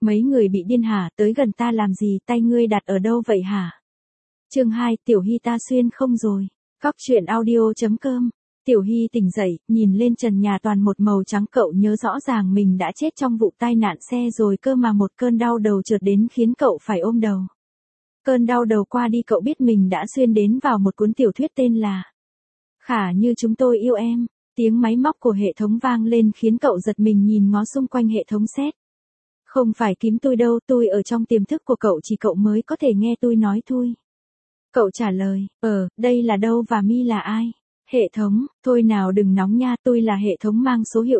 Mấy người bị điên hả, tới gần ta làm gì, tay ngươi đặt ở đâu vậy hả? Chương 2, Tiểu Hy ta xuyên không rồi. Góc truyện audio.com. Tiểu Hy tỉnh dậy, nhìn lên trần nhà toàn một màu trắng, cậu nhớ rõ ràng mình đã chết trong vụ tai nạn xe rồi cơ mà, một cơn đau đầu chợt đến khiến cậu phải ôm đầu. Cơn đau đầu qua đi cậu biết mình đã xuyên đến vào một cuốn tiểu thuyết tên là Khả Như Chúng Tôi Yêu Em. Tiếng máy móc của hệ thống vang lên khiến cậu giật mình nhìn ngó xung quanh, hệ thống sét. Không phải kiếm tôi đâu, tôi ở trong tiềm thức của cậu, chỉ cậu mới có thể nghe tôi nói thôi. Cậu trả lời, đây là đâu và mi là ai? Hệ thống, thôi nào đừng nóng nha, tôi là hệ thống mang số hiệu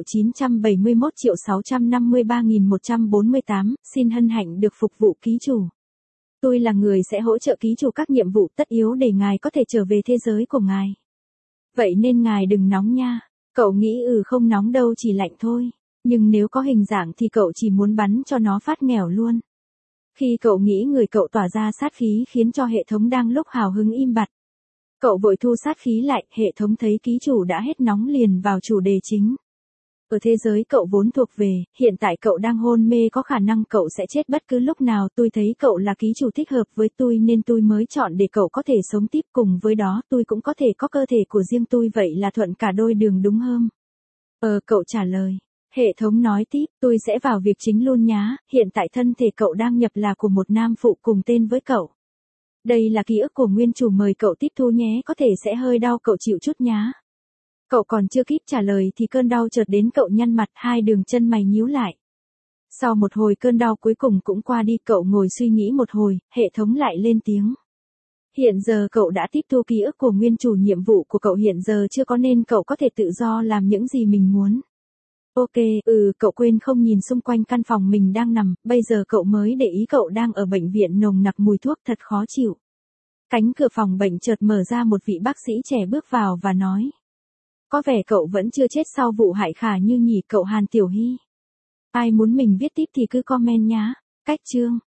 971.653.148, xin hân hạnh được phục vụ ký chủ. Tôi là người sẽ hỗ trợ ký chủ các nhiệm vụ tất yếu để ngài có thể trở về thế giới của ngài. Vậy nên ngài đừng nóng nha. Cậu nghĩ không nóng đâu, chỉ lạnh thôi. Nhưng nếu có hình dạng thì cậu chỉ muốn bắn cho nó phát nghèo luôn. Khi cậu nghĩ, người cậu tỏa ra sát khí khiến cho hệ thống đang lúc hào hứng im bặt. Cậu vội thu sát khí lại, hệ thống thấy ký chủ đã hết nóng liền vào chủ đề chính. Ở thế giới cậu vốn thuộc về, hiện tại cậu đang hôn mê, có khả năng cậu sẽ chết bất cứ lúc nào. Tôi thấy cậu là ký chủ thích hợp với tôi nên tôi mới chọn để cậu có thể sống tiếp, cùng với đó tôi cũng có thể có cơ thể của riêng tôi, vậy là thuận cả đôi đường đúng không? Cậu trả lời. Hệ thống nói tiếp, tôi sẽ vào việc chính luôn nhá, hiện tại thân thể cậu đang nhập là của một nam phụ cùng tên với cậu. Đây là ký ức của nguyên chủ, mời cậu tiếp thu nhé, có thể sẽ hơi đau, cậu chịu chút nhá. Cậu còn chưa kịp trả lời thì cơn đau chợt đến, cậu nhăn mặt, hai đường chân mày nhíu lại. Sau một hồi cơn đau cuối cùng cũng qua đi, cậu ngồi suy nghĩ một hồi, hệ thống lại lên tiếng. Hiện giờ cậu đã tiếp thu ký ức của nguyên chủ, nhiệm vụ của cậu hiện giờ chưa có nên cậu có thể tự do làm những gì mình muốn. Ok, cậu quên không nhìn xung quanh căn phòng mình đang nằm, bây giờ cậu mới để ý cậu đang ở bệnh viện, nồng nặc mùi thuốc thật khó chịu. Cánh cửa phòng bệnh chợt mở ra, một vị bác sĩ trẻ bước vào và nói. Có vẻ cậu vẫn chưa chết sau vụ hại Khả Như nhỉ, cậu Hàn Tiểu Hy. Ai muốn mình viết tiếp thì cứ comment nhá. Cách chương.